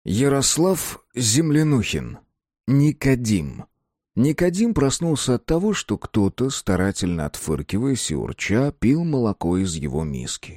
Ярослав Землянухин. Никодим. Никодим проснулся от того, что кто-то, старательно отфыркиваясь и урча, пил молоко из его миски.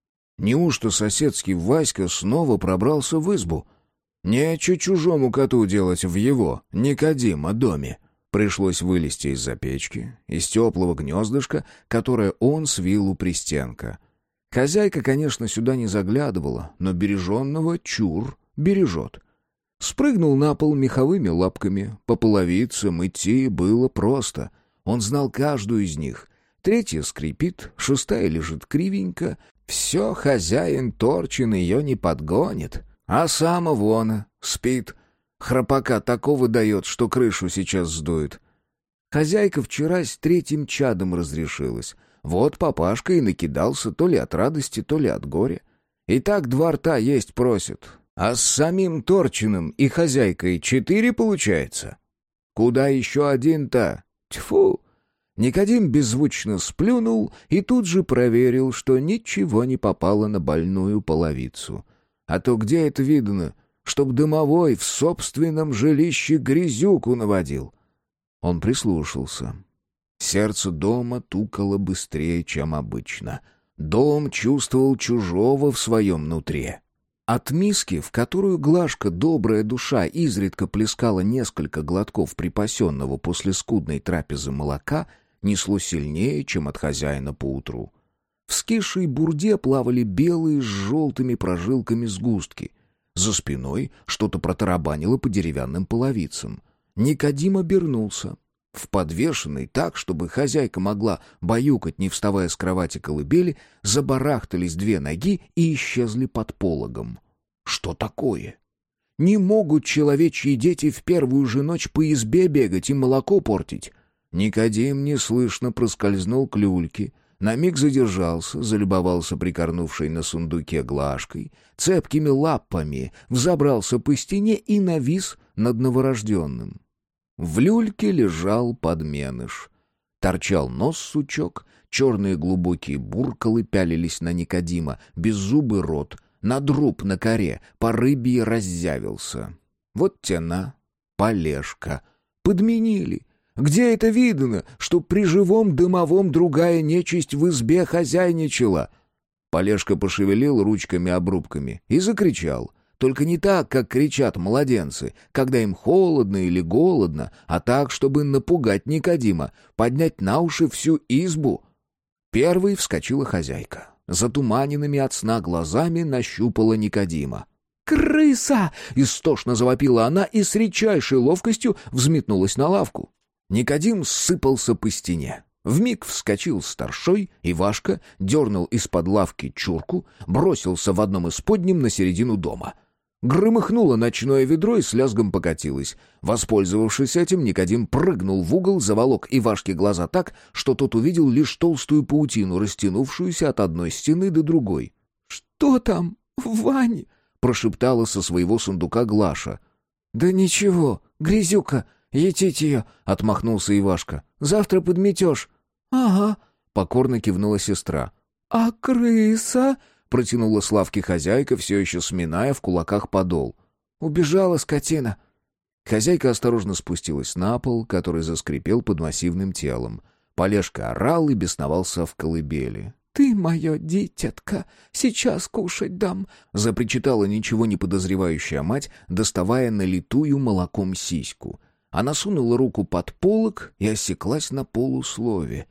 Неужто соседский Васька снова пробрался в избу? Нечего чужому коту делать в его, Никодима, доме. Пришлось вылезти из-за печки, из теплого гнездышка, которое он свил у пристенка. Хозяйка, конечно, сюда не заглядывала, но береженного чур бережет. Спрыгнул на пол меховыми лапками. По половицам идти было просто. Он знал каждую из них. Третья скрипит, шестая лежит кривенько. Все, хозяин Торчин ее не подгонит. А сам вон спит. Храпака такого дает, что крышу сейчас сдует. Хозяйка вчера с третьим чадом разрешилась. Вот папашка и накидался то ли от радости, то ли от горя. И так два рта есть просит. А с самим Торчиным и хозяйкой 4 получается. Куда еще один-то? Тьфу! Никодим беззвучно сплюнул и тут же проверил, что ничего не попало на больную половицу. А то где это видно, чтоб домовой в собственном жилище грязюку наводил? Он прислушался. Сердце дома тукало быстрее, чем обычно. Дом чувствовал чужого в своем нутре. От миски, в которую Глашка, добрая душа, изредка плескала несколько глотков припасенного после скудной трапезы молока, несло сильнее, чем от хозяина поутру. В скисшей бурде плавали белые с желтыми прожилками сгустки. За спиной что-то протарабанило по деревянным половицам. Никодим обернулся. В подвешенной так, чтобы хозяйка могла баюкать, не вставая с кровати колыбели, забарахтались 2 ноги и исчезли под пологом. Что такое? Не могут человечьи дети в первую же ночь по избе бегать и молоко портить. Никодим неслышно проскользнул к люльке, на миг задержался, залюбовался прикорнувшей на сундуке Глашкой, цепкими лапами взобрался по стене и навис над новорожденным. В люльке лежал подменыш. Торчал нос-сучок, черные глубокие буркалы пялились на Никодима, беззубый рот, надруб на коре, по рыбье раззявился. Вот тена, полежка. Подменили. Где это видано, что при живом дымовом другая нечисть в избе хозяйничала? Полежка пошевелил ручками-обрубками и закричал. Только не так, как кричат младенцы, когда им холодно или голодно, а так, чтобы напугать Никодима, поднять на уши всю избу. Первой вскочила хозяйка. Затуманенными от сна глазами нащупала Никодима. «Крыса!» — истошно завопила она и с редчайшей ловкостью взметнулась на лавку. Никодим сыпался по стене. Вмиг вскочил старшой, Ивашка дернул из-под лавки чурку, бросился в одном из подним на середину дома. Громыхнуло ночное ведро и с лязгом покатилось. Воспользовавшись этим, Никодим прыгнул в угол, заволок Ивашке глаза так, что тот увидел лишь толстую паутину, растянувшуюся от одной стены до другой. «Что там, Вань?» — прошептала со своего сундука Глаша. «Да ничего, грязюка, етить ее!» — отмахнулся Ивашка. «Завтра подметешь». «Ага», — покорно кивнула сестра. «А крыса?» — протянула с лавки хозяйка, все еще сминая в кулаках подол. «Убежала скотина». Хозяйка осторожно спустилась на пол, который заскрипел под массивным телом. Полежка орал и бесновался в колыбели. «Ты мое дитятко, сейчас кушать дам», — запричитала ничего не подозревающая мать, доставая налитую молоком сиську. Она сунула руку под полог и осеклась на полуслове.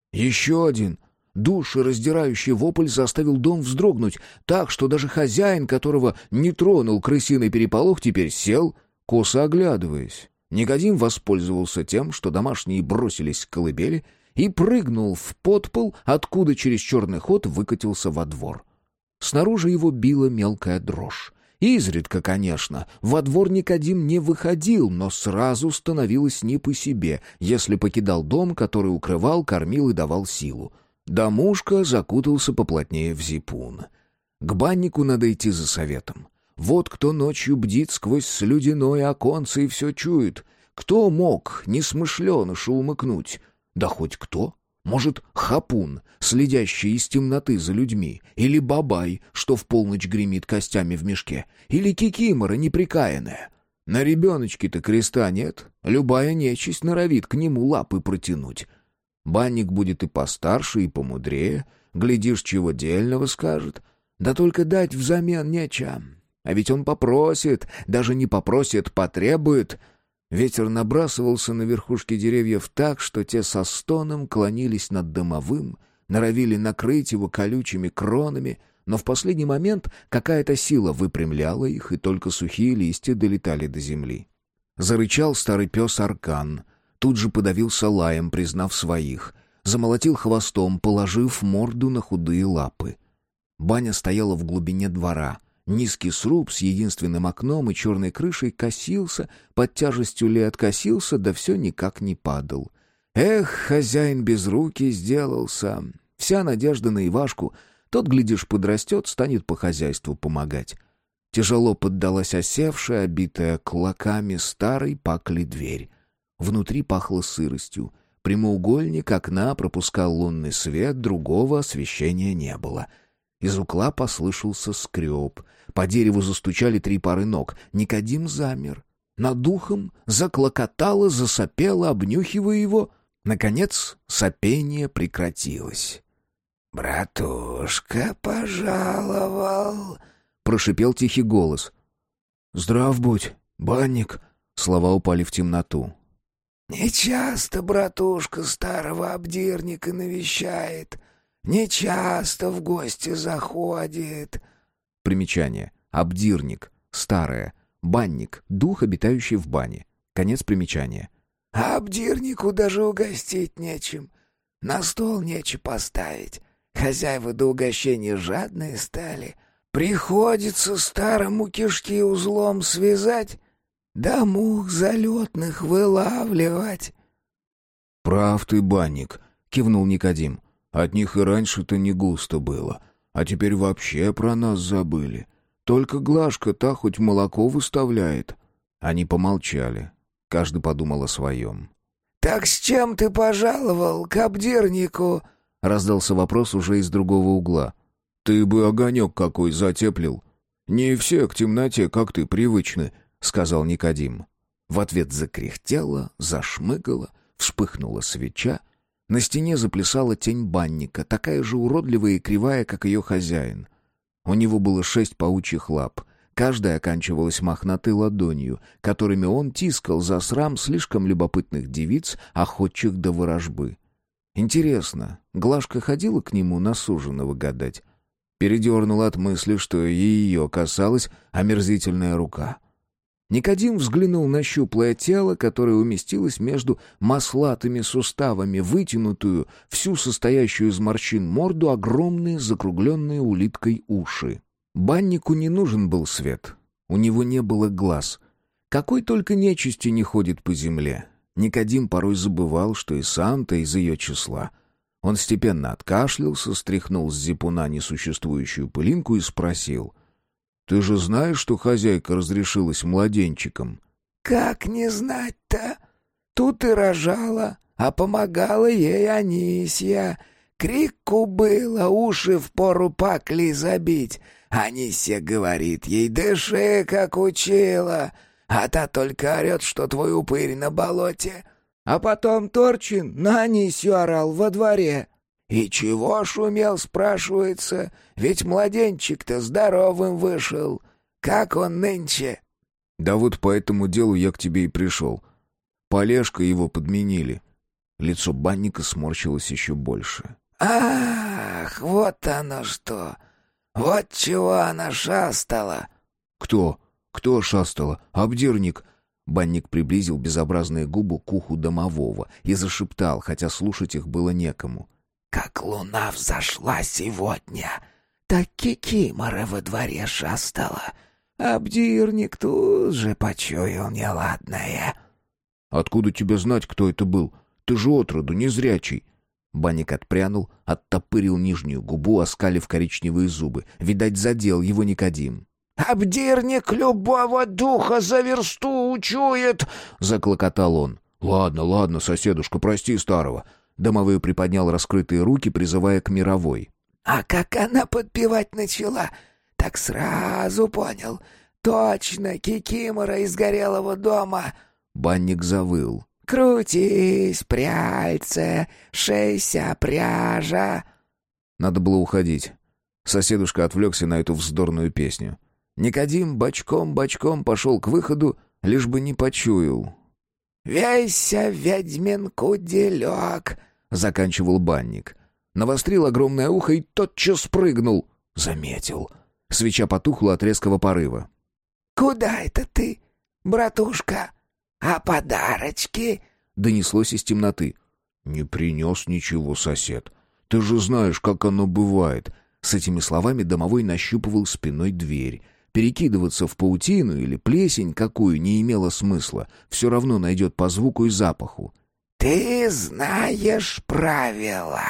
Еще один душераздирающий вопль заставил дом вздрогнуть, так что даже хозяин, которого не тронул крысиный переполох, теперь сел, косо оглядываясь. Никодим воспользовался тем, что домашние бросились к колыбели, и прыгнул в подпол, откуда через черный ход выкатился во двор. Снаружи его била мелкая дрожь. Изредка, конечно, во двор Никодим не выходил, но сразу становилось не по себе, если покидал дом, который укрывал, кормил и давал силу. Домушка закутался поплотнее в зипун. К баннику надо идти за советом. Вот кто ночью бдит сквозь слюдяное оконце и все чует. Кто мог несмышленышу умыкнуть? Да хоть кто. Может, хапун, следящий из темноты за людьми, или бабай, что в полночь гремит костями в мешке, или кикимора неприкаянная. На ребеночке-то креста нет, любая нечисть норовит к нему лапы протянуть. Банник будет и постарше, и помудрее, глядишь, чего дельного скажет, да только дать взамен нечем. А ведь он попросит, даже не попросит, потребует. Ветер набрасывался на верхушки деревьев так, что те со стоном клонились над домовым, норовили накрыть его колючими кронами, но в последний момент какая-то сила выпрямляла их, и только сухие листья долетали до земли. Зарычал старый пес Аркан, тут же подавился лаем, признав своих, замолотил хвостом, положив морду на худые лапы. Баня стояла в глубине двора. Низкий сруб с единственным окном и черной крышей косился, под тяжестью лет косился, да все никак не падал. Эх, хозяин безрукий сделался. Вся надежда на Ивашку. Тот, глядишь, подрастет, станет по хозяйству помогать. Тяжело поддалась осевшая, обитая клоками старой пакли дверь. Внутри пахло сыростью. Прямоугольник окна пропускал лунный свет, другого освещения не было. Из угла послышался скреб. По дереву застучали 3 пары ног. Никодим замер. Над ухом заклокотало, засопело, обнюхивая его. Наконец сопение прекратилось. «Братушка пожаловал», — прошипел тихий голос. «Здрав будь, банник», — слова упали в темноту. «Нечасто братушка старого обдирника навещает, нечасто в гости заходит». Примечание. Обдирник. Старое. Банник. Дух, обитающий в бане. Конец примечания. «А обдирнику даже угостить нечем, на стол нече поставить». Хозяева до угощения жадные стали. Приходится старому кишки узлом связать, да мух залетных вылавливать. «Прав ты, банник», — кивнул Никодим. «От них и раньше-то не густо было, а теперь вообще про нас забыли. Только Глашка та хоть молоко выставляет». Они помолчали. Каждый подумал о своем. «Так с чем ты пожаловал к обдирнику?» — раздался вопрос уже из другого угла. «Ты бы огонек какой затеплил. Не все к темноте, как ты, привычны», — сказал Никодим. В ответ закряхтело, зашмыгало, вспыхнула свеча. На стене заплясала тень банника, такая же уродливая и кривая, как ее хозяин. У него было 6 паучьих лап. Каждая оканчивалась мохнатой ладонью, которыми он тискал за срам слишком любопытных девиц, охотчих до ворожбы. Интересно, Глашка ходила к нему на суженого гадать? Передернула от мысли, что и ее касалась омерзительная рука. Никодим взглянул на щуплое тело, которое уместилось между маслатыми суставами, вытянутую, всю состоящую из морщин морду, огромные закругленные улиткой уши. Баннику не нужен был свет. У него не было глаз. Какой только нечисти не ходит по земле. Никодим порой забывал, что и сам-то из ее числа. Он степенно откашлялся, стряхнул с зипуна несуществующую пылинку и спросил: «Ты же знаешь, что хозяйка разрешилась младенчиком?» «Как не знать-то? Тут и рожала, а помогала ей Анисья. Крику было, уши впору пакли забить. Анисья говорит ей, дыши, как учила». А та только орет, что твой упырь на болоте. А потом Торчин на Анисью орал во дворе. И чего шумел, спрашивается, ведь младенчик-то здоровым вышел. Как он нынче? Да вот по этому делу я к тебе и пришел. Полежка его подменили. Лицо банника сморщилось еще больше. Ах, вот оно что! Вот чего она шастала. Кто? «Кто шастала? Обдирник!» Банник приблизил безобразные губы к уху домового и зашептал, хотя слушать их было некому. «Как луна взошла сегодня, так кикимора во дворе шастала. Обдирник тут же почуял неладное». «Откуда тебе знать, кто это был? Ты же отроду незрячий!» Банник отпрянул, оттопырил нижнюю губу, оскалив коричневые зубы. Видать, задел его Никодим. «Обдирник любого духа за версту учует!» — заклокотал он. «Ладно, ладно, соседушка, прости старого. Домовой приподнял раскрытые руки, призывая к мировой. А как она подпевать начала, так сразу понял. Точно, кикимора из горелого дома. Банник завыл. Крутись, пряльце, шейся, пряжа. Надо было уходить. Соседушка отвлекся на эту вздорную песню. Никодим бочком-бочком пошел к выходу, лишь бы не почуял. «Вейся, ведьмин куделек», — заканчивал банник. Навострил огромное ухо и тотчас прыгнул. Заметил. Свеча потухла от резкого порыва. «Куда это ты, братушка? А подарочки?» — донеслось из темноты. «Не принес ничего, сосед. Ты же знаешь, как оно бывает». С этими словами домовой нащупывал спиной дверь. Перекидываться в паутину или плесень какую не имело смысла. Все равно найдет по звуку и запаху. «Ты знаешь правила».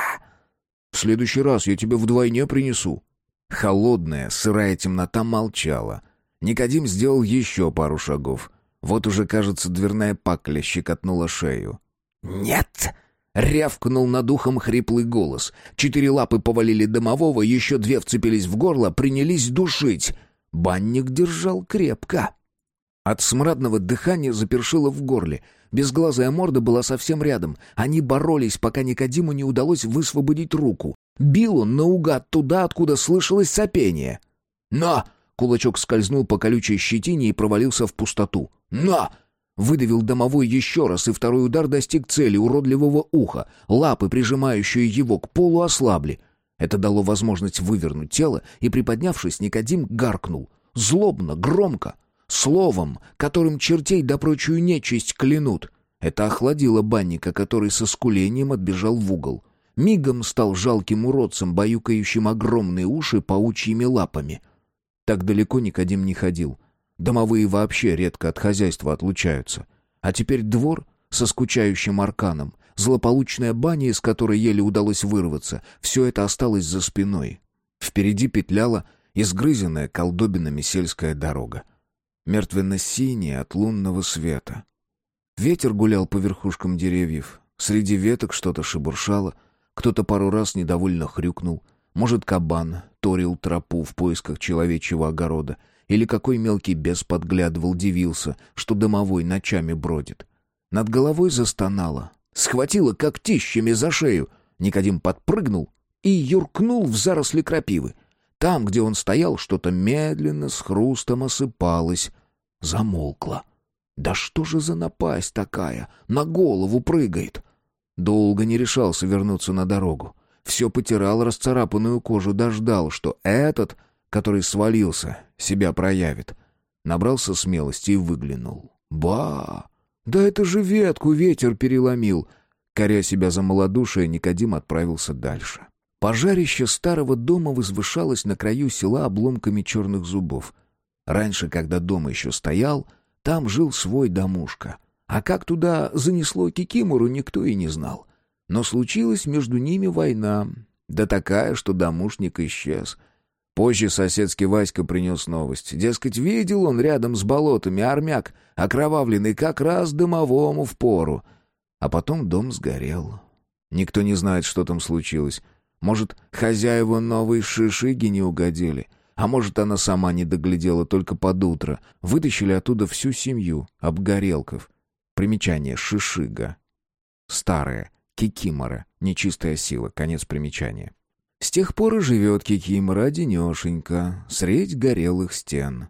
«В следующий раз я тебе вдвойне принесу». Холодная, сырая темнота молчала. Никодим сделал еще пару шагов. Вот уже, кажется, дверная пакля щекотнула шею. «Нет!» — рявкнул над ухом хриплый голос. 4 лапы повалили домового, еще 2 вцепились в горло, принялись душить. Банник держал крепко. От смрадного дыхания запершило в горле. Безглазая морда была совсем рядом. Они боролись, пока Никодиму не удалось высвободить руку. Бил он наугад туда, откуда слышалось сопение. «На!» — кулачок скользнул по колючей щетине и провалился в пустоту. «На!» — выдавил домовой еще раз, и второй удар достиг цели уродливого уха. Лапы, прижимающие его к полу, ослабли. Это дало возможность вывернуть тело, и, приподнявшись, Никодим гаркнул. Злобно, громко. Словом, которым чертей да прочую нечисть клянут. Это охладило банника, который со скулением отбежал в угол. Мигом стал жалким уродцем, баюкающим огромные уши паучьими лапами. Так далеко Никодим не ходил. Домовые вообще редко от хозяйства отлучаются. А теперь двор со скучающим арканом, злополучная баня, из которой еле удалось вырваться, все это осталось за спиной. Впереди петляла изгрызенная колдобинами сельская дорога. Мертвенно-синяя от лунного света. Ветер гулял по верхушкам деревьев. Среди веток что-то шебуршало. Кто-то пару раз недовольно хрюкнул. Может, кабан торил тропу в поисках человечьего огорода. Или какой мелкий бес подглядывал, дивился, что домовой ночами бродит. Над головой застонало. Схватило когтищами за шею. Никодим подпрыгнул и юркнул в заросли крапивы. Там, где он стоял, что-то медленно с хрустом осыпалось. Замолкло. Да что же за напасть такая? На голову прыгает. Долго не решался вернуться на дорогу. Все потирал расцарапанную кожу, дождал, что этот, который свалился, себя проявит. Набрался смелости и выглянул. Ба! Да это же ветку ветер переломил. Коря себя за малодушие, Никодим отправился дальше. Пожарище старого дома возвышалось на краю села обломками черных зубов. Раньше, когда дом еще стоял, там жил свой домушка. А как туда занесло кикимору, никто и не знал. Но случилась между ними война, да такая, что домушник исчез. Позже соседский Васька принес новость. Дескать, видел он рядом с болотами армяк, окровавленный как раз домовому впору. А потом дом сгорел. Никто не знает, что там случилось. Может, хозяева новой шишиги не угодили, а может, она сама не доглядела только под утро. Вытащили оттуда всю семью обгорелков. Примечание: шишига. Старая, кикимора, нечистая сила, конец примечания. С тех пор и живет кикимора одинешенька, средь горелых стен.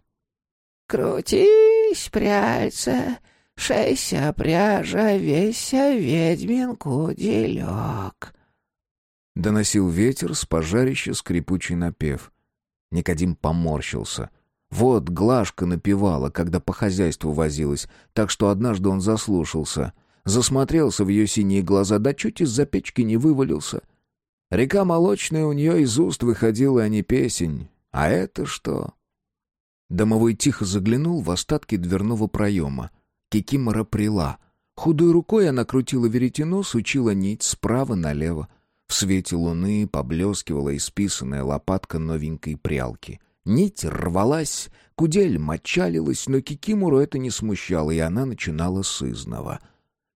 «Крутись, пряльце, шейся, пряжа, веся, ведьмин куделек», — доносил ветер с пожарища скрипучий напев. Никодим поморщился. Вот Глашка напевала, когда по хозяйству возилась, так что однажды он заслушался. Засмотрелся в ее синие глаза, да чуть из-за печки не вывалился. Река молочная у нее из уст выходила, а не песень. А это что? Домовой тихо заглянул в остатки дверного проема. Кикимора прила. Худой рукой она крутила веретено, сучила нить справа налево. В свете луны поблескивала исписанная лопатка новенькой прялки. Нить рвалась, кудель мочалилась, но кикимору это не смущало, и она начинала сызнова.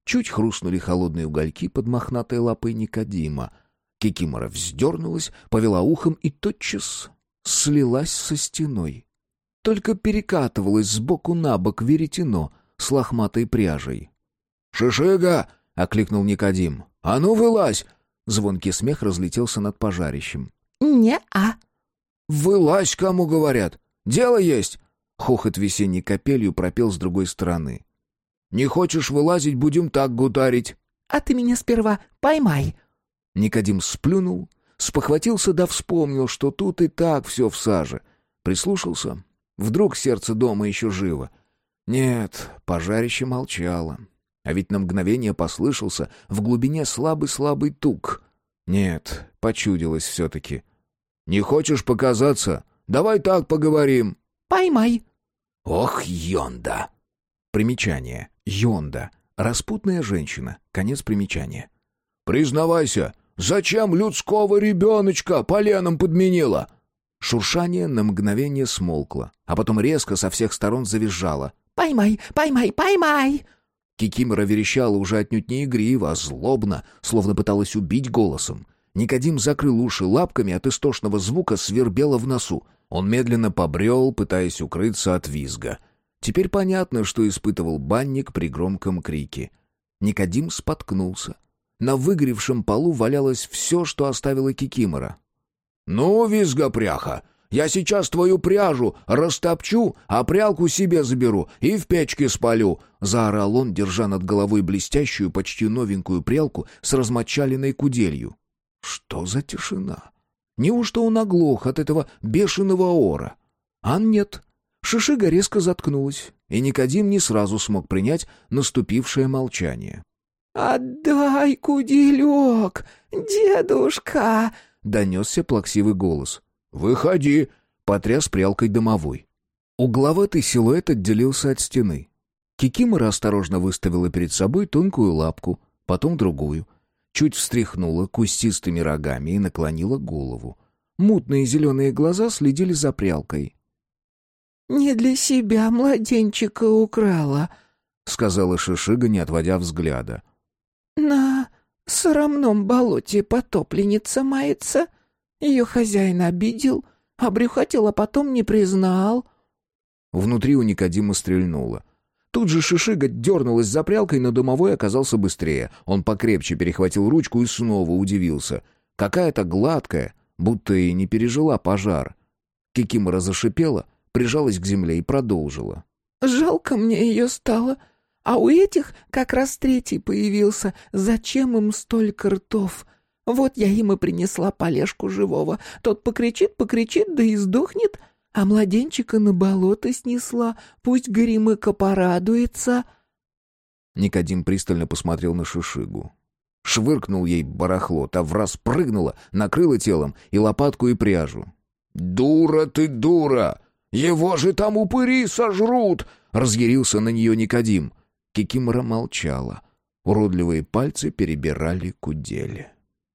Чуть хрустнули холодные угольки под мохнатой лапой Никодима. Кикимора вздернулась, повела ухом и тотчас слилась со стеной. Только перекатывалось сбоку на бок веретено с лохматой пряжей. «Шишига!» — окликнул Никодим. «А ну, вылазь!» Звонкий смех разлетелся над пожарищем. «Не-а». «Вылазь, кому говорят! Дело есть!» Хохот весенней капелью пропел с другой стороны. «Не хочешь вылазить, будем так гутарить!» «А ты меня сперва поймай!» Никодим сплюнул, спохватился да вспомнил, что тут и так все в саже. Прислушался. Вдруг сердце дома еще живо. Нет, пожарище молчало. А ведь на мгновение послышался в глубине слабый-слабый тук. Нет, почудилось все-таки. «Не хочешь показаться? Давай так поговорим!» «Поймай!» «Ох, Йонда!» Примечание. Йонда. Распутная женщина. Конец примечания. «Признавайся, зачем людского ребеночка поленом подменила?» Шуршание на мгновение смолкло, а потом резко со всех сторон завизжало. «Поймай! Поймай! Поймай!» Кикимора верещала уже отнюдь не игриво, а злобно, словно пыталась убить голосом. Никодим закрыл уши лапками, от истошного звука свербело в носу. Он медленно побрел, пытаясь укрыться от визга. Теперь понятно, что испытывал банник при громком крике. Никодим споткнулся. На выгоревшем полу валялось все, что оставила Кикимора. «Ну, визгопряха, я сейчас твою пряжу растопчу, а прялку себе заберу и в печке спалю!» — заорал он, держа над головой блестящую, почти новенькую прялку с размочаленной куделью. Что за тишина? Неужто он оглох от этого бешеного ора? А нет. Шишига резко заткнулась, и Никодим не сразу смог принять наступившее молчание. «Отдай куделек, дедушка!» — донесся плаксивый голос. «Выходи!» — потряс прялкой домовой. Угловатый силуэт отделился от стены. Кикимора осторожно выставила перед собой тонкую лапку, потом другую. Чуть встряхнула кустистыми рогами и наклонила голову. Мутные зеленые глаза следили за прялкой. «Не для себя младенчика украла», — сказала Шишига, не отводя взгляда. «На срамном болоте потопленница мается. Ее хозяин обидел, обрюхатил, а потом не признал». Внутри у Никодима стрельнуло. Тут же Шишига дернулась за прялкой, но домовой оказался быстрее. Он покрепче перехватил ручку и снова удивился. Какая-то гладкая, будто и не пережила пожар. Кикимора зашипела, прижалась к земле и продолжила. «Жалко мне ее стало. А у этих как раз третий появился. Зачем им столько ртов? Вот я им и принесла полежку живого. Тот покричит, да и сдохнет. А младенчика на болото снесла. Пусть Горемыка порадуется». Никодим пристально посмотрел на Шишигу. Швыркнул ей барахло, та враз прыгнула, накрыла телом и лопатку, и пряжу. «Дура ты, дура! Его же там упыри сожрут!» — разъярился на нее Никодим. Кикимора молчала. Уродливые пальцы перебирали кудели.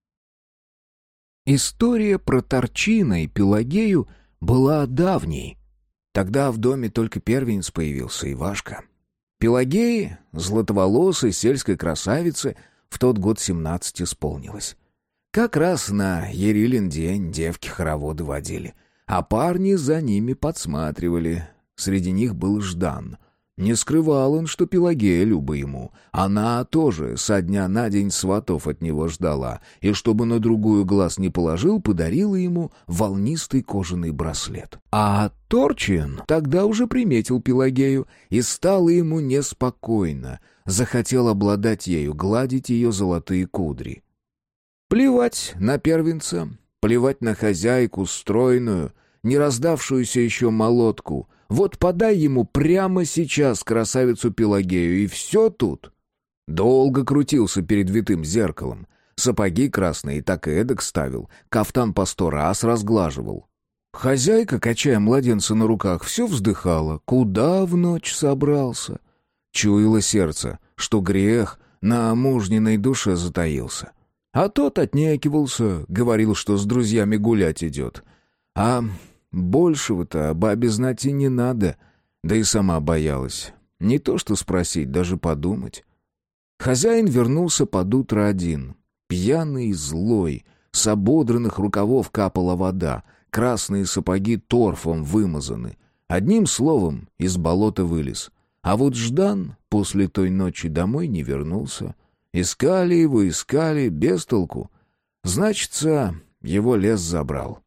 История про Торчина и Пелагею была давней. Тогда в доме только первенец появился, Ивашка. Пелагее, златоволосой сельской красавице, в тот год 17 исполнилось. Как раз на Ярилин день девки хороводы водили, а парни за ними подсматривали. Среди них был Ждан. Не скрывал он, что Пелагея люба ему. Она тоже со дня на день сватов от него ждала, и чтобы на другую глаз не положил, подарила ему волнистый кожаный браслет. А Торчин тогда уже приметил Пелагею, и стало ему неспокойно. Захотел обладать ею, гладить ее золотые кудри. Плевать на первенца, плевать на хозяйку стройную, не раздавшуюся еще молотку. Вот подай ему прямо сейчас красавицу Пелагею, и все тут. Долго крутился перед витым зеркалом. Сапоги красные так и эдак ставил, кафтан по 100 раз разглаживал. Хозяйка, качая младенца на руках, все вздыхала. Куда в ночь собрался? Чуяло сердце, что грех на мужниной душе затаился. А тот отнекивался, говорил, что с друзьями гулять идет. А большего-то бабе знать и не надо, да и сама боялась. Не то что спросить, даже подумать. Хозяин вернулся под утро один. Пьяный и злой, с ободранных рукавов капала вода, красные сапоги торфом вымазаны. Одним словом, из болота вылез. А вот Ждан после той ночи домой не вернулся. Искали его, искали, без толку. Значится, его лес забрал.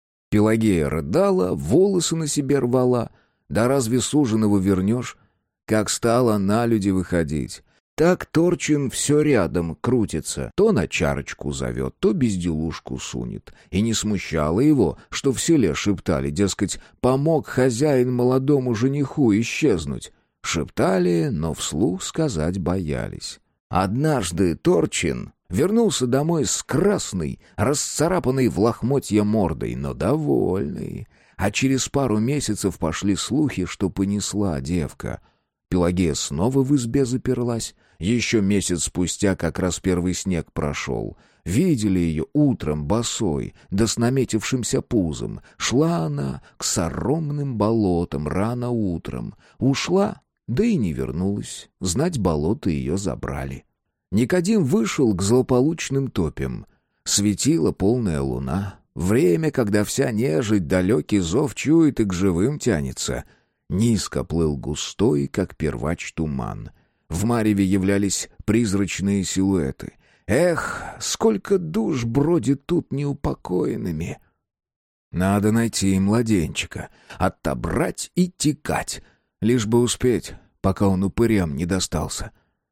Пелагея рыдала, волосы на себе рвала. Да разве суженого вернешь? Как стала на люди выходить. Так Торчин все рядом крутится. То на чарочку зовет, то безделушку сунет. И не смущало его, что в селе шептали, дескать, помог хозяин молодому жениху исчезнуть. Шептали, но вслух сказать боялись. Однажды Торчин вернулся домой с красной, расцарапанной в лохмотья мордой, но довольный. А через пару месяцев пошли слухи, что понесла девка. Пелагея снова в избе заперлась. Еще месяц спустя как раз первый снег прошел. Видели ее утром босой, да с наметившимся пузом. Шла она к соромным болотам рано утром. Ушла, да и не вернулась. Знать, болото ее забрали. Никодим вышел к злополучным топям. Светила полная луна. Время, когда вся нежить далекий зов чует и к живым тянется. Низко плыл густой, как первач, туман. В мареве являлись призрачные силуэты. Эх, сколько душ бродит тут неупокоенными! Надо найти младенчика, отобрать и текать, лишь бы успеть, пока он упырям не достался.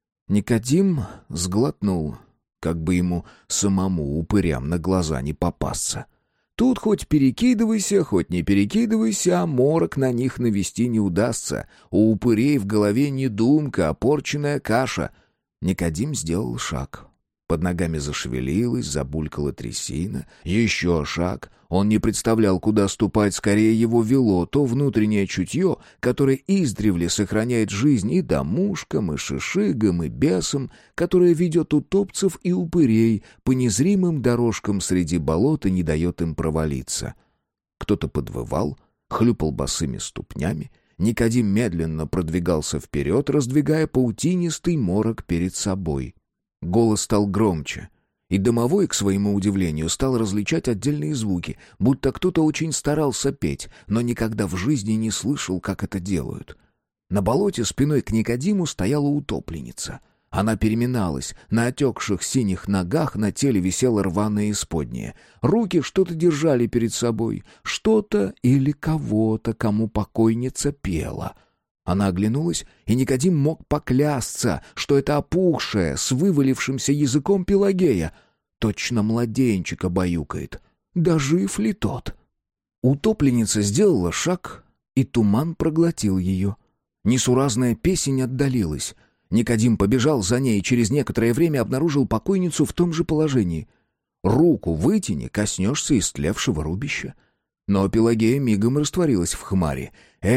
Никодим сглотнул, как бы ему самому упырям на глаза не попасться. Тут хоть перекидывайся, хоть не перекидывайся, а морок на них навести не удастся. У упырей в голове не думка, а порченная каша. Никодим сделал шаг. Под ногами зашевелилась, забулькала трясина. Еще шаг. Он не представлял, куда ступать, скорее его вело то внутреннее чутье, которое издревле сохраняет жизнь и домушкам, и шишигам, и бесам, которое ведет утопцев и упырей по незримым дорожкам среди болот и не дает им провалиться. Кто-то подвывал, хлюпал босыми ступнями. Никодим медленно продвигался вперед, раздвигая паутинистый морок перед собой. Голос стал громче, и домовой, к своему удивлению, стал различать отдельные звуки, будто кто-то очень старался петь, но никогда в жизни не слышал, как это делают. На болоте спиной к Никодиму стояла утопленница. Она переминалась, на отекших синих ногах на теле висело рваное исподнее. Руки что-то держали перед собой, что-то или кого-то, кому покойница пела. Она оглянулась, и Никодим мог поклясться, что это опухшая, с вывалившимся языком Пелагея. Точно младенчика баюкает. Да жив ли тот? Утопленница сделала шаг, и туман проглотил ее. Несуразная песень отдалилась. Никодим побежал за ней и через некоторое время обнаружил покойницу в том же положении. Руку вытяни, коснешься истлевшего рубища. Но Пелагея мигом растворилась в хмаре.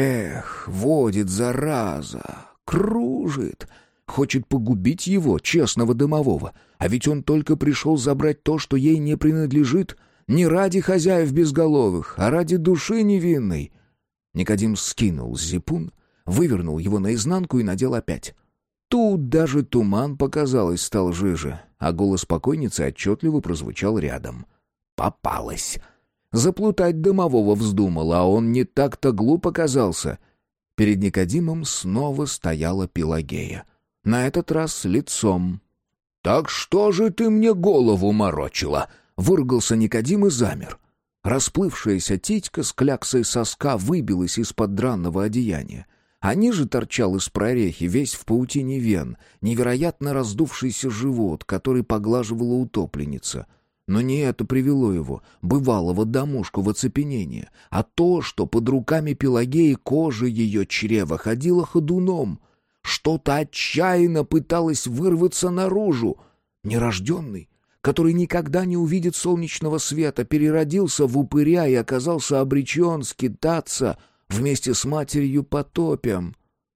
Эх, водит зараза, кружит. Хочет погубить его, честного домового. А ведь он только пришел забрать то, что ей не принадлежит. Не ради хозяев безголовых, а ради души невинной. Никодим скинул зипун, вывернул его наизнанку и надел опять. Тут даже туман, показалось, стал жиже, а голос покойницы отчетливо прозвучал рядом. «Попалась!» Заплутать домового вздумал, а он не так-то глуп оказался. Перед Никодимом снова стояла Пелагея. На этот раз с лицом. «Так что же ты мне голову морочила?» — выругался Никодим и замер. Расплывшаяся титька с кляксой соска выбилась из-под дранного одеяния. А ниже торчал из прорехи, весь в паутине вен, невероятно раздувшийся живот, который поглаживала утопленница. Но не это привело его, бывалого домушку, в оцепенение, а то, что под руками Пелагеи кожа ее чрева ходила ходуном. Что-то отчаянно пыталось вырваться наружу. Нерожденный, который никогда не увидит солнечного света, переродился в упыря и оказался обречен скитаться вместе с матерью по топям.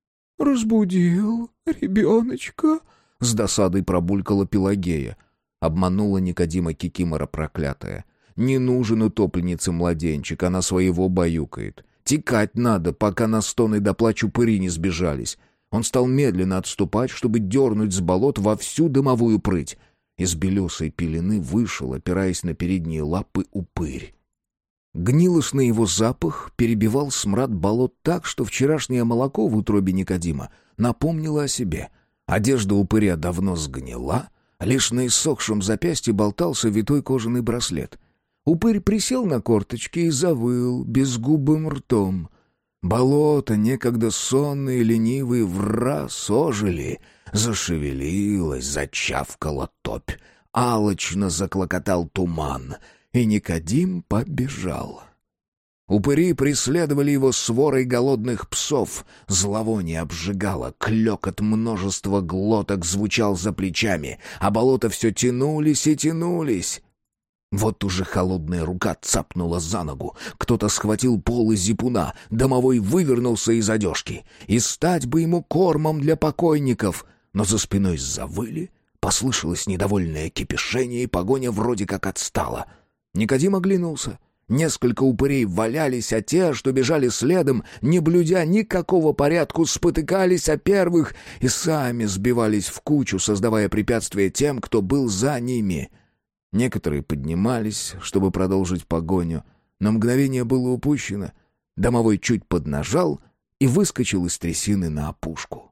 «Разбудил ребеночка?» — с досадой пробулькала Пелагея. Обманула Никодима кикимора проклятая. Не нужен утопленнице младенчик, она своего баюкает. Текать надо, пока на стоны до плачу упыри не сбежались. Он стал медленно отступать, чтобы дернуть с болот во всю дымовую прыть. Из белесой пелены вышел, опираясь на передние лапы, упырь. Гнилостный его запах перебивал смрад болот так, что вчерашнее молоко в утробе Никодима напомнило о себе. Одежда упыря давно сгнила, лишь на иссохшем запястье болтался витой кожаный браслет. Упырь присел на корточки и завыл безгубым ртом. Болото, некогда сонные и ленивые, враз ожили. Зашевелилась, зачавкала топь, алчно заклокотал туман, и Никодим побежал. Упыри преследовали его сворой голодных псов, зловоние обжигало, клёкот множества глоток звучал за плечами, а болота все тянулись и тянулись. Вот уже холодная рука цапнула за ногу. Кто-то схватил полы зипуна, домовой вывернулся из одежки. И стать бы ему кормом для покойников. Но за спиной завыли, послышалось недовольное кипишение, и погоня вроде как отстала. Никодим оглянулся. Несколько упырей валялись, а те, что бежали следом, не блюдя никакого порядку, спотыкались о первых и сами сбивались в кучу, создавая препятствия тем, кто был за ними. Некоторые поднимались, чтобы продолжить погоню, но мгновение было упущено. Домовой чуть поднажал и выскочил из трясины на опушку.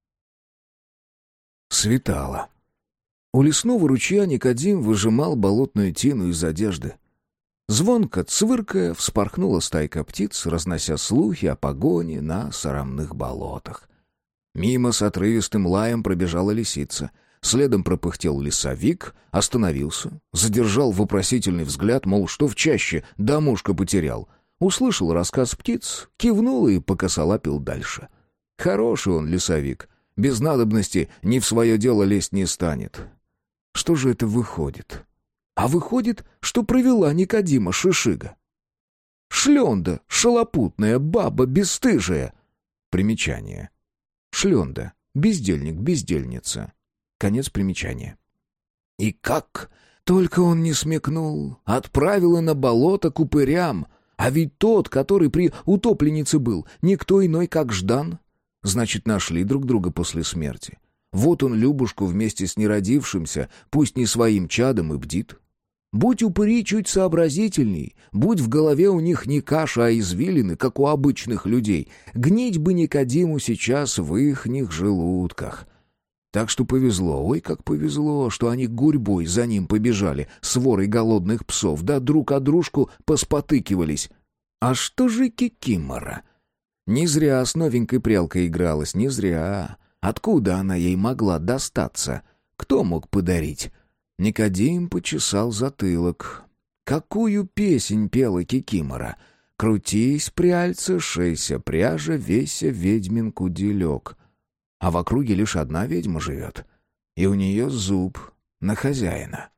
Светало. У лесного ручья Никодим выжимал болотную тину из одежды. Звонко цвыркая вспорхнула стайка птиц, разнося слухи о погоне на срамных болотах. Мимо с отрывистым лаем пробежала лисица. Следом пропыхтел лесовик, остановился, задержал вопросительный взгляд, мол, что в чаще домушка потерял. Услышал рассказ птиц, кивнул и покосолапил дальше. Хороший он, лесовик, без надобности ни в свое дело лезть не станет. Что же это выходит? А выходит, что провела Никодима шишига. Шленда, шалопутная, баба бесстыжая. Примечание. Шленда, бездельник, бездельница. Конец примечания. И как только он не смекнул, отправила на болото к упырям, а ведь тот, который при утопленнице был, никто иной, как Ждан. Значит, нашли друг друга после смерти. Вот он Любушку вместе с неродившимся, пусть не своим чадом, и бдит. Будь упыри чуть сообразительней, будь в голове у них не каша, а извилины, как у обычных людей, гнить бы Никодиму сейчас в ихних желудках. Так что повезло, ой, как повезло, что они гурьбой за ним побежали, сворой голодных псов, да друг о дружку поспотыкивались. А что же Кикимора? Не зря с новенькой прялкой игралась, не зря. Откуда она ей могла достаться? Кто мог подарить? Никодим почесал затылок. Какую песнь пела Кикимора? «Крутись, пряльца, шейся, пряжа, веся, ведьмин куделек». А в округе лишь одна ведьма живет, и у нее зуб на хозяина.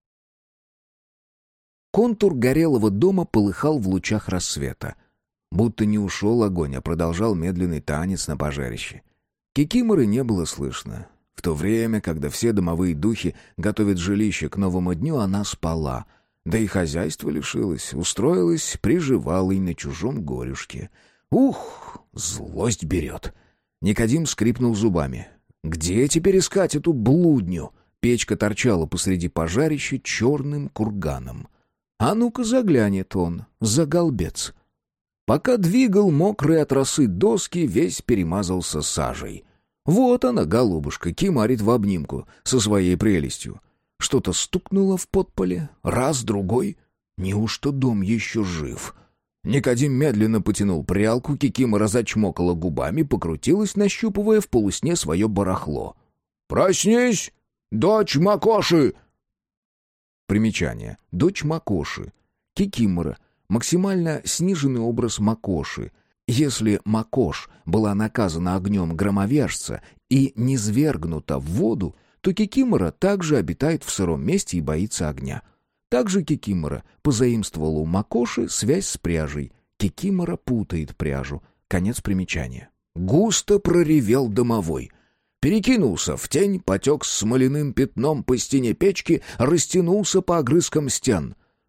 Контур горелого дома полыхал в лучах рассвета. Будто не ушел огонь, а продолжал медленный танец на пожарище. Кикиморы не было слышно. В то время, когда все домовые духи готовят жилище к новому дню, она спала. Да и хозяйство лишилось, устроилась приживалой на чужом горюшке. Ух, злость берет! Никодим скрипнул зубами. «Где теперь искать эту блудню?» Печка торчала посреди пожарища черным курганом. «А ну-ка заглянет он, заголбец». Пока двигал мокрые от росы доски, весь перемазался сажей. Вот она, голубушка, кимарит в обнимку со своей прелестью. Что-то стукнуло в подполе, раз, другой. Неужто дом еще жив?» Никодим медленно потянул прялку, Кикимора зачмокала губами, покрутилась, нащупывая в полусне свое барахло. «Проснись, дочь Макоши!» Примечание. Дочь Макоши. Кикимора. Максимально сниженный образ Макоши. Если Макош была наказана огнем громовержца и низвергнута в воду, то Кикимора также обитает в сыром месте и боится огня. Также Кикимора позаимствовала у Макоши связь с пряжей. Кикимора путает пряжу. Конец примечания. Густо проревел домовой. Перекинулся в тень, потек с смоляным пятном по стене печки, растянулся по огрызкам стен.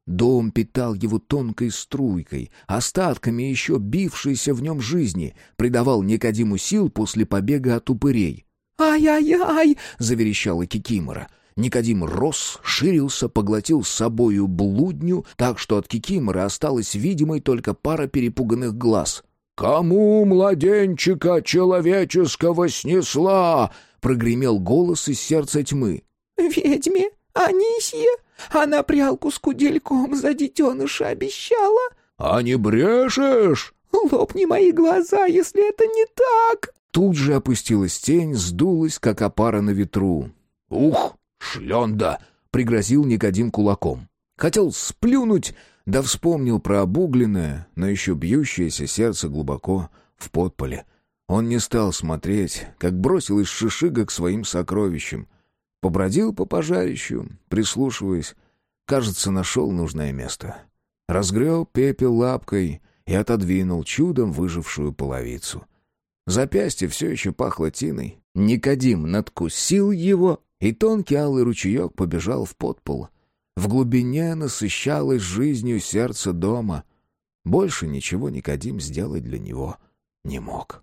Дом питал его тонкой струйкой, остатками еще бившейся в нем жизни, придавал Никодиму сил после побега от упырей. «Ай-ай-ай!» — заверещала Кикимора. Никодим рос, ширился, поглотил с собою блудню, так что от Кикиморы осталась видимой только пара перепуганных глаз. «Кому младенчика человеческого снесла?» — прогремел голос из сердца тьмы. «Ведьме Анисье? Она прялку с кудельком за детеныша обещала». «А не брешешь?» «Лопни мои глаза, если это не так!» Тут же опустилась тень, сдулась, как опара на ветру. «Ух, шленда!» — пригрозил Никодим кулаком. Хотел сплюнуть, да вспомнил про обугленное, но еще бьющееся сердце глубоко в подполе. Он не стал смотреть, как бросил из шишига к своим сокровищам. Побродил по пожарищу, прислушиваясь. Кажется, нашел нужное место. Разгреб пепел лапкой и отодвинул чудом выжившую половицу. Запястье все еще пахло тиной. Никодим надкусил его, и тонкий алый ручеек побежал в подпол. В глубине насыщалось жизнью сердце дома. Больше ничего Никодим сделать для него не мог.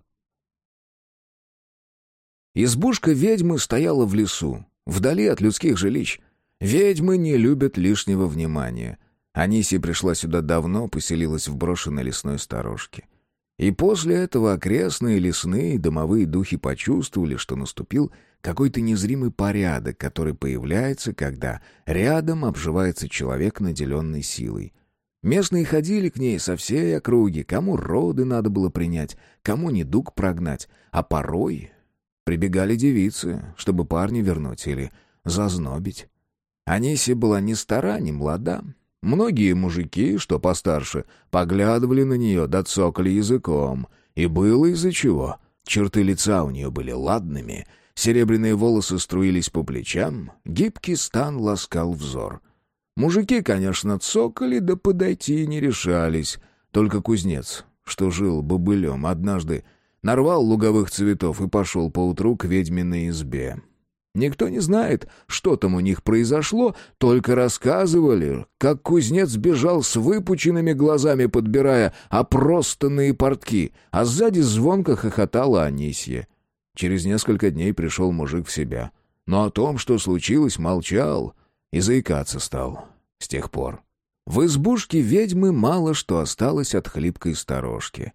Избушка ведьмы стояла в лесу, вдали от людских жилищ. Ведьмы не любят лишнего внимания. Анисия пришла сюда давно, поселилась в брошенной лесной сторожке. И после этого окрестные лесные и домовые духи почувствовали, что наступил какой-то незримый порядок, который появляется, когда рядом обживается человек, наделенный силой. Местные ходили к ней со всей округи, кому роды надо было принять, кому недуг прогнать, а порой прибегали девицы, чтобы парня вернуть или зазнобить. Анисия была ни стара, ни млада. Многие мужики, что постарше, поглядывали на нее да цокали языком. И было из-за чего. Черты лица у нее были ладными, серебряные волосы струились по плечам, гибкий стан ласкал взор. Мужики, конечно, цокали, да подойти не решались. Только кузнец, что жил бобылем, однажды нарвал луговых цветов и пошел поутру к ведьминой избе. Никто не знает, что там у них произошло, только рассказывали, как кузнец бежал с выпученными глазами, подбирая опростанные портки, а сзади звонко хохотала Анисья. Через несколько дней пришел мужик в себя, но о том, что случилось, молчал и заикаться стал. С тех пор в избушке ведьмы мало что осталось от хлипкой сторожки.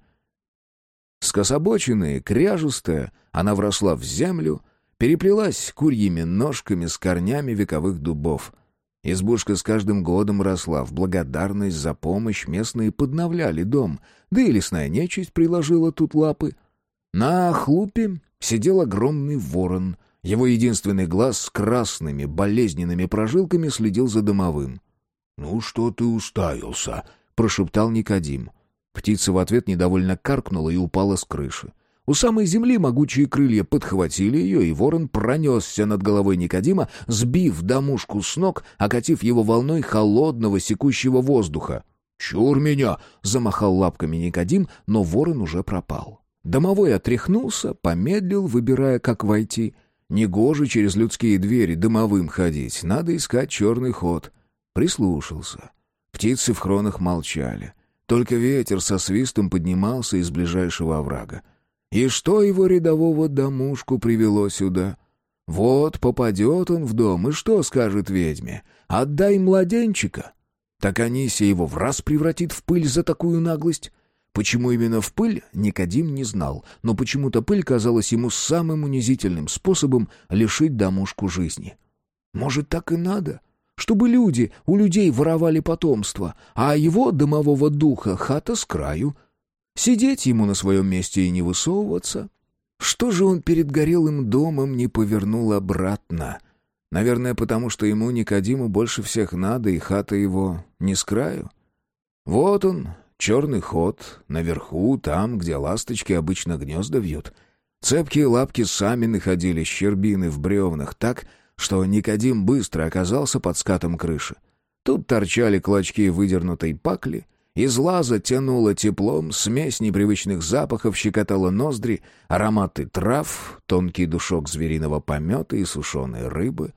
Скособоченная, кряжестая, она вросла в землю, переплелась курьими ножками с корнями вековых дубов. Избушка с каждым годом росла. В благодарность за помощь местные подновляли дом, да и лесная нечисть приложила тут лапы. На хлупе сидел огромный ворон. Его единственный глаз с красными болезненными прожилками следил за домовым. «Ну что ты уставился?» — прошептал Никодим. Птица в ответ недовольно каркнула и упала с крыши. У самой земли могучие крылья подхватили ее, и ворон пронесся над головой Никодима, сбив домушку с ног, окатив его волной холодного секущего воздуха. «Чур меня!» — замахал лапками Никодим, но ворон уже пропал. Домовой отряхнулся, помедлил, выбирая, как войти. Негоже через людские двери домовым ходить, надо искать черный ход. Прислушался. Птицы в хронах молчали. Только ветер со свистом поднимался из ближайшего оврага. И что его рядового домушку привело сюда? Вот попадет он в дом, и что скажет ведьме? «Отдай младенчика!» Так Анисия его враз превратит в пыль за такую наглость. Почему именно в пыль, Никодим не знал, но почему-то пыль казалась ему самым унизительным способом лишить домушку жизни. Может, так и надо? Чтобы люди у людей воровали потомство, а его домового духа хата с краю. Сидеть ему на своем месте и не высовываться? Что же он перед горелым домом не повернул обратно? Наверное, потому что ему, Никодиму, больше всех надо, и хата его не с краю. Вот он, черный ход, наверху, там, где ласточки обычно гнезда вьют. Цепкие лапки сами находили щербины в бревнах так, что Никодим быстро оказался под скатом крыши. Тут торчали клочки выдернутой пакли, из лаза тянуло теплом, смесь непривычных запахов щекотала ноздри, ароматы трав, тонкий душок звериного помета и сушеной рыбы.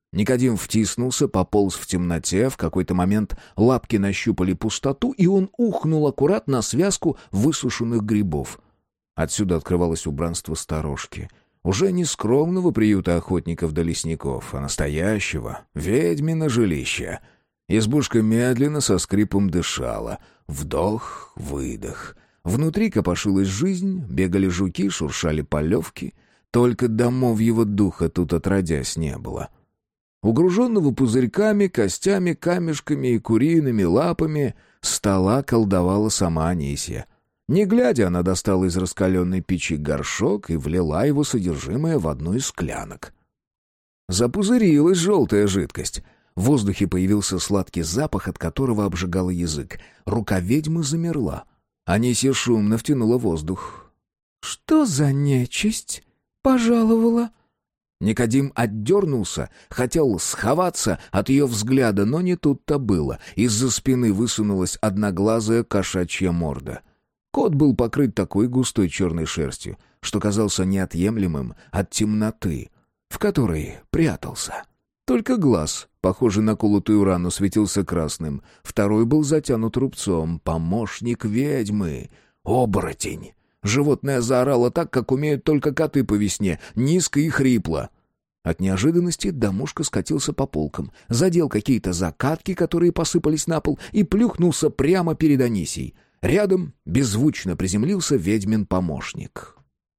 Никодим втиснулся, пополз в темноте, в какой-то момент лапки нащупали пустоту, и он ухнул аккурат на связку высушенных грибов. Отсюда открывалось убранство сторожки. Уже не скромного приюта охотников да лесников, а настоящего, ведьмино жилища. Избушка медленно со скрипом дышала. Вдох, выдох. Внутри копошилась жизнь, бегали жуки, шуршали полевки. Только домовьего духа тут отродясь не было. Угруженного пузырьками, костями, камешками и куриными лапами стола колдовала сама Анисья. Не глядя, она достала из раскаленной печи горшок и влила его содержимое в одну из склянок. Запузырилась желтая жидкость. В воздухе появился сладкий запах, от которого обжигало язык. Рука ведьмы замерла. Анисья шумно втянула воздух. «Что за нечисть пожаловала?» Никодим отдернулся, хотел сховаться от ее взгляда, но не тут-то было. Из-за спины высунулась одноглазая кошачья морда. Кот был покрыт такой густой черной шерстью, что казался неотъемлемым от темноты, в которой прятался. Только глаз, похожий на колотую рану, светился красным. Второй был затянут рубцом. Помощник ведьмы. Оборотень. Животное заорало так, как умеют только коты по весне, низко и хрипло. От неожиданности домушка скатился по полкам, задел какие-то закатки, которые посыпались на пол, и плюхнулся прямо перед Анисией. Рядом беззвучно приземлился ведьмин помощник.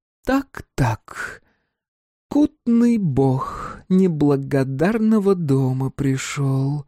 «Так-так, кутный бог неблагодарного дома пришел».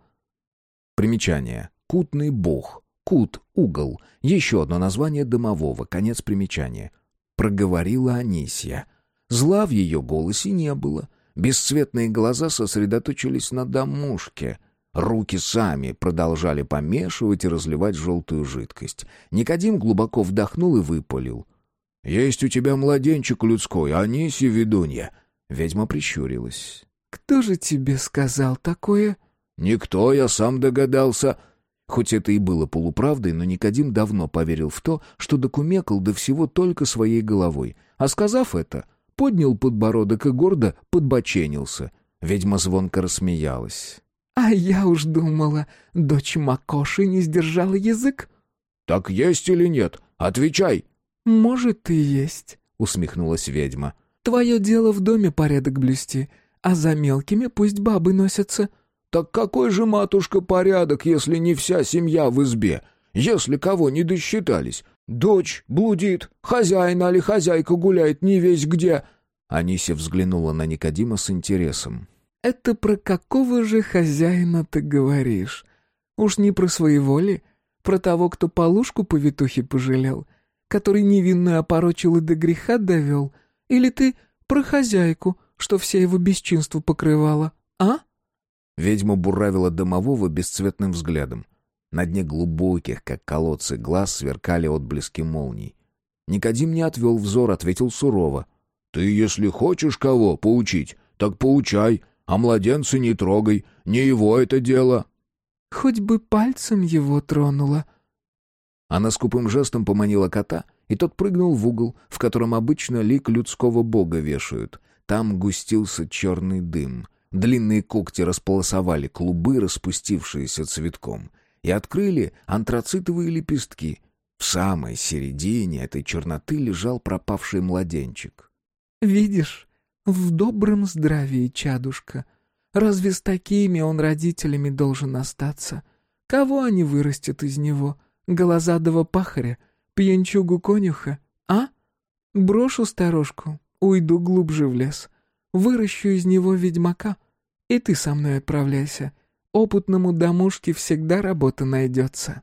Примечание. Кутный бог. Кут — угол. Еще одно название домового. Конец примечания. Проговорила Анисья. Зла в ее голосе не было. Бесцветные глаза сосредоточились на домушке. Руки сами продолжали помешивать и разливать желтую жидкость. Никодим глубоко вдохнул и выпалил. «Есть у тебя младенчик людской, Анисья ведунья». Ведьма прищурилась. «Кто же тебе сказал такое?» «Никто, я сам догадался». Хоть это и было полуправдой, но Никодим давно поверил в то, что докумекал до всего только своей головой. А сказав это, поднял подбородок и гордо подбоченился. Ведьма звонко рассмеялась. «А я уж думала, дочь Макоши не сдержала язык». «Так есть или нет? Отвечай!» «Может, и есть», — усмехнулась ведьма. «Твое дело в доме порядок блюсти, а за мелкими пусть бабы носятся». «Так какой же, матушка, порядок, если не вся семья в избе? Если кого не досчитались? Дочь блудит, хозяин или хозяйка гуляет не весь где». Анисья взглянула на Никодима с интересом. «Это про какого же хозяина ты говоришь? Уж не про своего ли? Про того, кто полушку повитухе пожалел? Который невинную опорочил и до греха довел? Или ты про хозяйку, что все его бесчинства покрывала, а?» Ведьма буравила домового бесцветным взглядом. На дне глубоких, как колодцы, глаз сверкали отблески молний. Никодим не отвел взор, ответил сурово. «Ты, если хочешь кого поучить, так поучай, а младенца не трогай, не его это дело». «Хоть бы пальцем его тронула». Она скупым жестом поманила кота, и тот прыгнул в угол, в котором обычно лик людского бога вешают. Там густился черный дым. Длинные когти располосовали клубы, распустившиеся цветком, и открыли антрацитовые лепестки. В самой середине этой черноты лежал пропавший младенчик. «Видишь, в добром здравии, чадушка. Разве с такими он родителями должен остаться? Кого они вырастят из него? Голозадого пахаря? Пьянчугу-конюха? А? Брошу сторожку, уйду глубже в лес. Выращу из него ведьмака. И ты со мной отправляйся. Опытному домушке всегда работа найдется».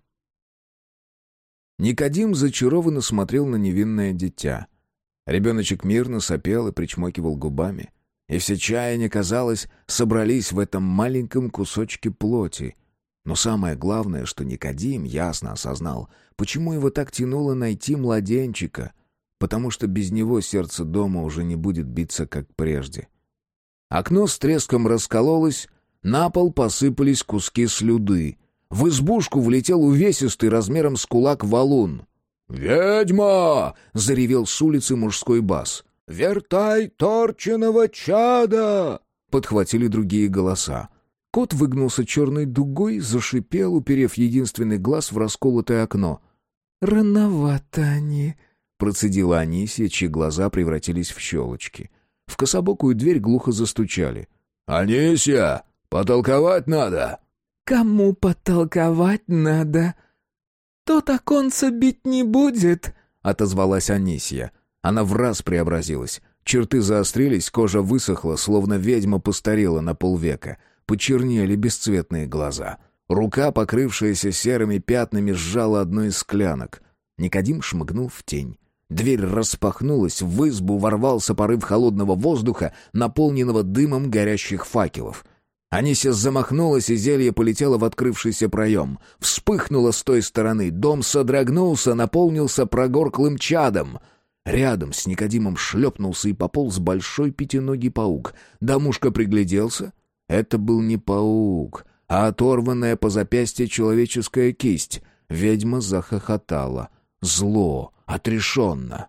Никодим зачарованно смотрел на невинное дитя. Ребеночек мирно сопел и причмокивал губами. И все чаяния, казалось, собрались в этом маленьком кусочке плоти. Но самое главное, что Никодим ясно осознал, почему его так тянуло найти младенчика, потому что без него сердце дома уже не будет биться, как прежде. Окно с треском раскололось, на пол посыпались куски слюды. В избушку влетел увесистый размером с кулак валун. «Ведьма!» — заревел с улицы мужской бас. «Вертай торченого чада!» — подхватили другие голоса. Кот выгнулся черной дугой, зашипел, уперев единственный глаз в расколотое окно. «Рановато они», — процедила Анисия, чьи глаза превратились в щелочки. В кособокую дверь глухо застучали. «Анисия, потолковать надо!» «Кому потолковать надо? Тот оконца бить не будет», — отозвалась Анисия. Она враз преобразилась. Черты заострились, кожа высохла, словно ведьма постарела на полвека. Почернели бесцветные глаза. Рука, покрывшаяся серыми пятнами, сжала одну из склянок. Никодим шмыгнул в тень. Дверь распахнулась, в избу ворвался порыв холодного воздуха, наполненного дымом горящих факелов. Анисия замахнулась, и зелье полетело в открывшийся проем. Вспыхнуло с той стороны, дом содрогнулся, наполнился прогорклым чадом. Рядом с Никодимом шлепнулся и пополз большой пятиногий паук. Домушка пригляделся. Это был не паук, а оторванная по запястье человеческая кисть. Ведьма захохотала. Зло, отрешенно.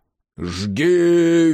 «Жги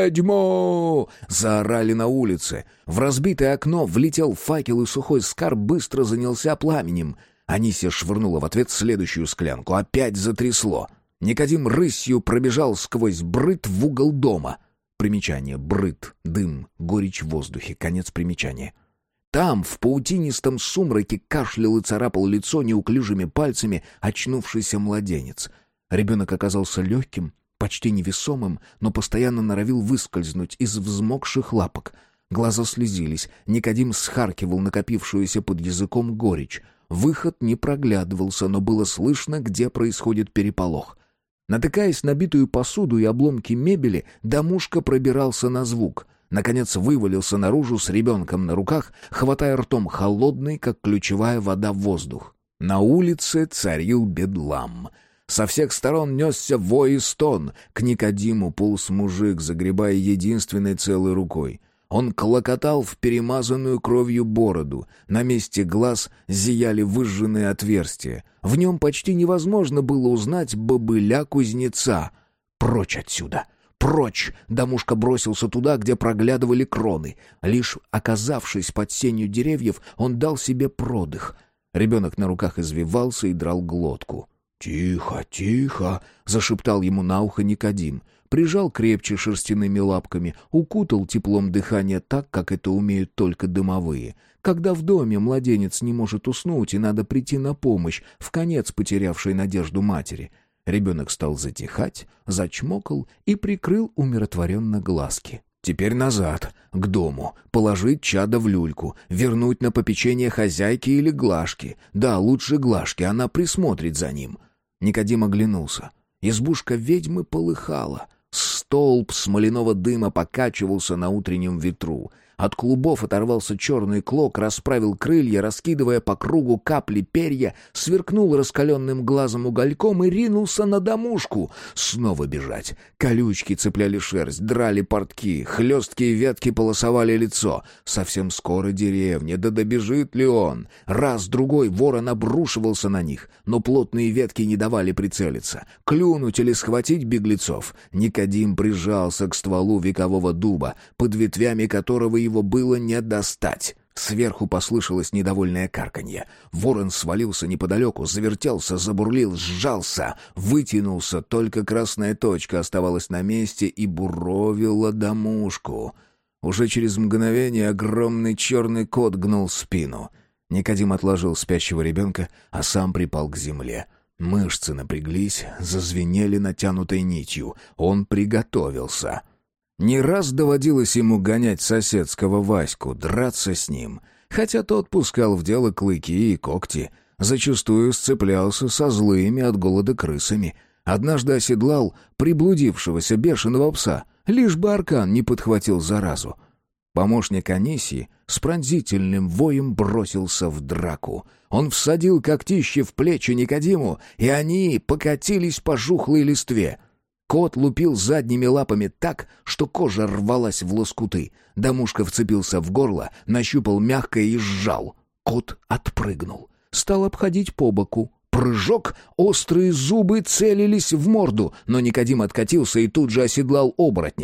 ведьму!» — заорали на улице. В разбитое окно влетел факел, и сухой скарб быстро занялся пламенем. Анисия швырнула в ответ следующую склянку. Опять затрясло. Никодим рысью пробежал сквозь брыт в угол дома. Примечание. Брыт. Дым. Горечь в воздухе. Конец примечания. Там, в паутинистом сумраке, кашлял и царапал лицо неуклюжими пальцами очнувшийся младенец. Ребенок оказался легким, почти невесомым, но постоянно норовил выскользнуть из взмокших лапок. Глаза слезились, Никодим схаркивал накопившуюся под языком горечь. Выход не проглядывался, но было слышно, где происходит переполох. Натыкаясь на битую посуду и обломки мебели, домушка пробирался на звук. Наконец вывалился наружу с ребенком на руках, хватая ртом холодный, как ключевая вода, воздух. На улице царил бедлам. Со всех сторон несся вой и стон. К Никодиму полз мужик, загребая единственной целой рукой. Он клокотал в перемазанную кровью бороду. На месте глаз зияли выжженные отверстия. В нем почти невозможно было узнать бобыля-кузнеца. «Прочь отсюда! Прочь!» Домушка бросился туда, где проглядывали кроны. Лишь оказавшись под сенью деревьев, он дал себе продых. Ребенок на руках извивался и драл глотку. «Тихо, тихо!» — зашептал ему на ухо Никодим. Прижал крепче шерстяными лапками, укутал теплом дыхания так, как это умеют только домовые. Когда в доме младенец не может уснуть, и надо прийти на помощь, вконец потерявшей надежду матери. Ребенок стал затихать, зачмокал и прикрыл умиротворенно глазки. Теперь назад, к дому, положить чадо в люльку, вернуть на попечение хозяйки или Глашки. Да, лучше Глашки, она присмотрит за ним. Никодим оглянулся. Избушка ведьмы полыхала. Столб смоляного дыма покачивался на утреннем ветру. От клубов оторвался черный клок, расправил крылья, раскидывая по кругу капли перья, сверкнул раскаленным глазом угольком и ринулся на домушку. Снова бежать. Колючки цепляли шерсть, драли портки, хлесткие ветки полосовали лицо. Совсем скоро деревня, да добежит ли он? Раз-другой ворон обрушивался на них, но плотные ветки не давали прицелиться. Клюнуть или схватить беглецов. Никодим прижался к стволу векового дуба, под ветвями которого его было не достать. Сверху послышалось недовольное карканье. Ворон свалился неподалеку, завертелся, забурлил, сжался, вытянулся. Только красная точка оставалась на месте и буровила домушку. Уже через мгновение огромный черный кот гнул спину. Никодим отложил спящего ребенка, а сам припал к земле. Мышцы напряглись, зазвенели натянутой нитью. Он приготовился. Не раз доводилось ему гонять соседского Ваську, драться с ним, хотя тот пускал в дело клыки и когти, зачастую сцеплялся со злыми от голода крысами. Однажды оседлал приблудившегося бешеного пса, лишь бы аркан не подхватил заразу. Помощник Анисии с пронзительным воем бросился в драку. Он всадил когтище в плечи Никодиму, и они покатились по жухлой листве. Кот лупил задними лапами так, что кожа рвалась в лоскуты. Домушка вцепился в горло, нащупал мягкое и сжал. Кот отпрыгнул. Стал обходить по боку. Прыжок, острые зубы целились в морду, но Никодим откатился и тут же оседлал оборотня.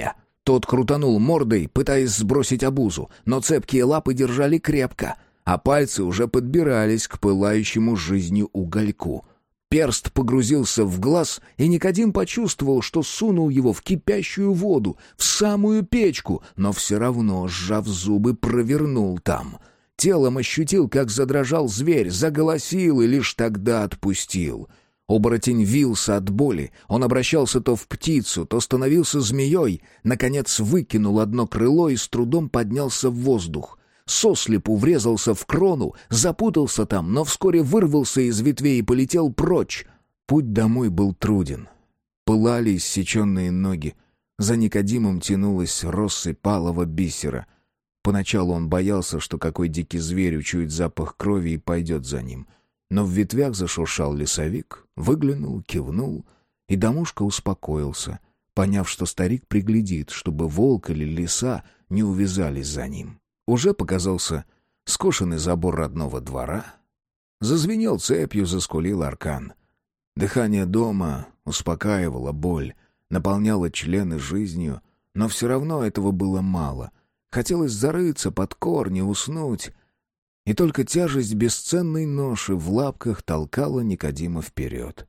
Тот крутанул мордой, пытаясь сбросить обузу, но цепкие лапы держали крепко, а пальцы уже подбирались к пылающему жизнью угольку. Перст погрузился в глаз, и Никодим почувствовал, что сунул его в кипящую воду, в самую печку, но все равно, сжав зубы, провернул там. Телом ощутил, как задрожал зверь, заголосил и лишь тогда отпустил. Оборотень вился от боли, он обращался то в птицу, то становился змеей, наконец выкинул одно крыло и с трудом поднялся в воздух. Сослепу врезался в крону, запутался там, но вскоре вырвался из ветвей и полетел прочь. Путь домой был труден. Пылали иссеченные ноги. За Никодимом тянулась россыпь алого бисера. Поначалу он боялся, что какой дикий зверь учует запах крови и пойдет за ним. Но в ветвях зашуршал лесовик, выглянул, кивнул, и домушка успокоился, поняв, что старик приглядит, чтобы волк или лиса не увязались за ним. Уже показался скошенный забор родного двора. Зазвенел цепью, заскулил аркан. Дыхание дома успокаивало боль, наполняло члены жизнью, но все равно этого было мало. Хотелось зарыться под корни, уснуть. И только тяжесть бесценной ноши в лапках толкала Никодима вперед.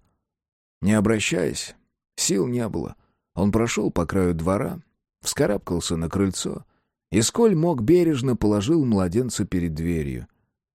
Не обращаясь, сил не было. Он прошел по краю двора, вскарабкался на крыльцо и, сколь мог, бережно положил младенца перед дверью.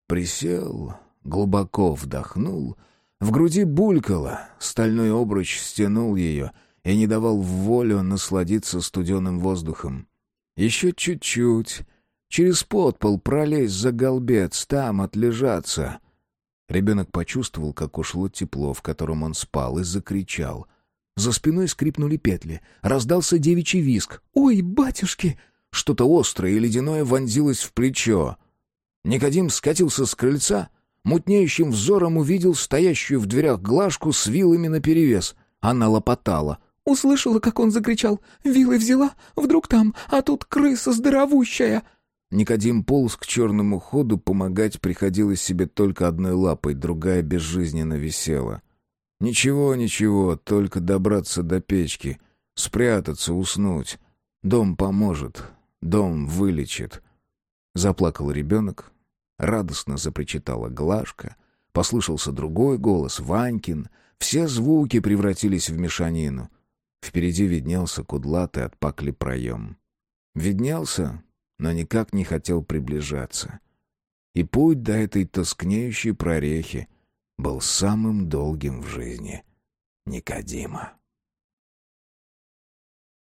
Присел, глубоко вдохнул, в груди булькало, стальной обруч стянул ее и не давал в волю насладиться студеным воздухом. Еще чуть-чуть, через подпол пролезть за голбец, там отлежаться. Ребенок почувствовал, как ушло тепло, в котором он спал, и закричал. За спиной скрипнули петли, раздался девичий визг. «Ой, батюшки!» Что-то острое и ледяное вонзилось в плечо. Никодим скатился с крыльца, мутнеющим взором увидел стоящую в дверях Глашку с вилами наперевес. Она лопотала. «Услышала, как он закричал. Вилы взяла, вдруг там, а тут крыса здоровущая!» Никодим полз к черному ходу, помогать приходилось себе только одной лапой, другая безжизненно висела. «Ничего, ничего, только добраться до печки, спрятаться, уснуть. Дом поможет, дом вылечит». Заплакал ребенок, радостно запричитала Глашка, послышался другой голос, Ванькин. Все звуки превратились в мешанину. Впереди виднелся кудлатый от пакли проем. Виднелся, но никак не хотел приближаться. И путь до этой тоскнеющей прорехи был самым долгим в жизни Никодима.